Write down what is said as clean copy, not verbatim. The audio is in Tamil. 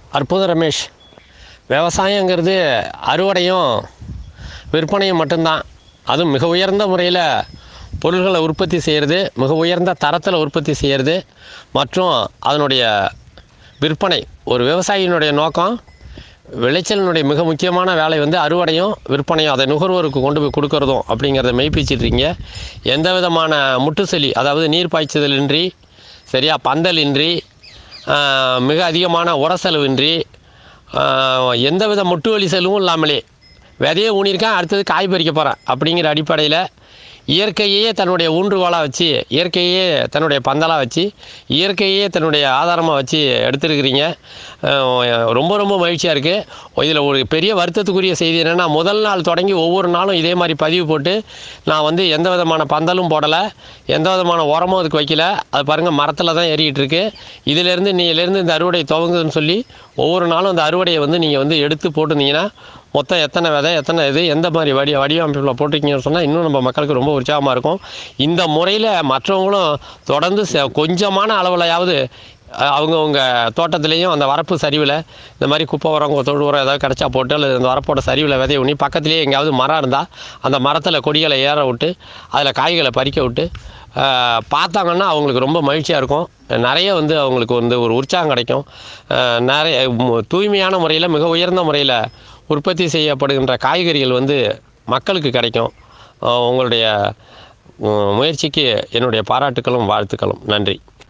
அற்புதம் ரமேஷ். விவசாயங்கிறது அறுவடையும் விற்பனையும் மட்டும்தான். அதுவும் மிக உயர்ந்த முறையில் பொருள்களை உற்பத்தி செய்கிறது, மிக உயர்ந்த தரத்தில் உற்பத்தி செய்கிறது மற்றும் அதனுடைய விற்பனை. ஒரு விவசாயியினுடைய நோக்கம் விளைச்சலினுடைய மிக முக்கியமான வேலை வந்து அறுவடையும் விற்பனையும், அதை நுகர்வோருக்கு கொண்டு போய் கொடுக்கறதும் அப்படிங்கிறத மெய்ப்பிச்சிட்ருக்கீங்க. எந்த விதமான முட்டுசெலி, அதாவது நீர் பாய்ச்சுதல் இன்றி, சரியாக பந்தல் இன்றி, மிக அதிகமான உரசெலவின்றி, எந்த வித முட்டு வலி செலவும் இல்லாமலே விதையை ஊனியிருக்கேன், அடுத்தது காய் பறிக்க போகிறேன் அப்படிங்கிற அடிப்படையில் இயற்கையே தன்னுடைய ஊன்றுகோலாக வச்சு, இயற்கையே தன்னுடைய பந்தலாக வச்சு, இயற்கையே தன்னுடைய ஆதாரமாக வச்சு எடுத்துருக்கிறீங்க. ரொம்ப ரொம்ப மகிழ்ச்சியாக இருக்குது. இதில் ஒரு பெரிய வருத்தத்துக்குரிய செய்தி என்னென்னா, முதல் நாள் தொடங்கி ஒவ்வொரு நாளும் இதே மாதிரி பதிவு போட்டு நான் வந்து எந்த விதமான பந்தலும் போடலை, எந்த விதமான உரமும் அதுக்கு வைக்கல. அது பாருங்கள், மரத்தில் தான் ஏறிக்கிட்டு இருக்கு. இதிலேருந்து இந்த அறுவடை துவங்குதுன்னு சொல்லி ஒவ்வொரு நாளும் அந்த அறுவடையை வந்து நீங்கள் வந்து எடுத்து போட்டிருந்தீங்கன்னா மொத்தம் எத்தனை விதை, எத்தனை இது, எந்த மாதிரி வடிவமைப்பில் போட்டிருக்கீங்கன்னு சொன்னால் இன்னும் நம்ம மக்களுக்கு ரொம்ப உற்சாகமாக இருக்கும். இந்த முறையில் மற்றவங்களும் தொடர்ந்து கொஞ்சமான அளவிலையாவது அவங்கவுங்க தோட்டத்துலேயும் அந்த வரப்பு சரிவில் இந்த மாதிரி குப்பை உரம், தொழு உரம் ஏதாவது கிடச்சா போட்டு, அல்லது அந்த வரப்போட சரிவில் விதைய ஊனி, பக்கத்துலேயே எங்கேயாவது மரம் இருந்தால் அந்த மரத்தில் கொடிகளை ஏற விட்டு அதில் காய்களை பறிக்க விட்டு பார்த்தாங்கன்னா அவங்களுக்கு ரொம்ப மகிழ்ச்சியாக இருக்கும். நிறைய வந்து அவங்களுக்கு வந்து ஒரு உற்சாகம் கிடைக்கும். நிறைய தூய்மையான முறையில், மிக உயர்ந்த முறையில் உற்பத்தி செய்யப்படுகின்ற காய்கறிகள் வந்து மக்களுக்கு கிடைக்கும். உங்களுடைய முயற்சிக்கு என்னுடைய பாராட்டுக்களும் வாழ்த்துக்களும். நன்றி.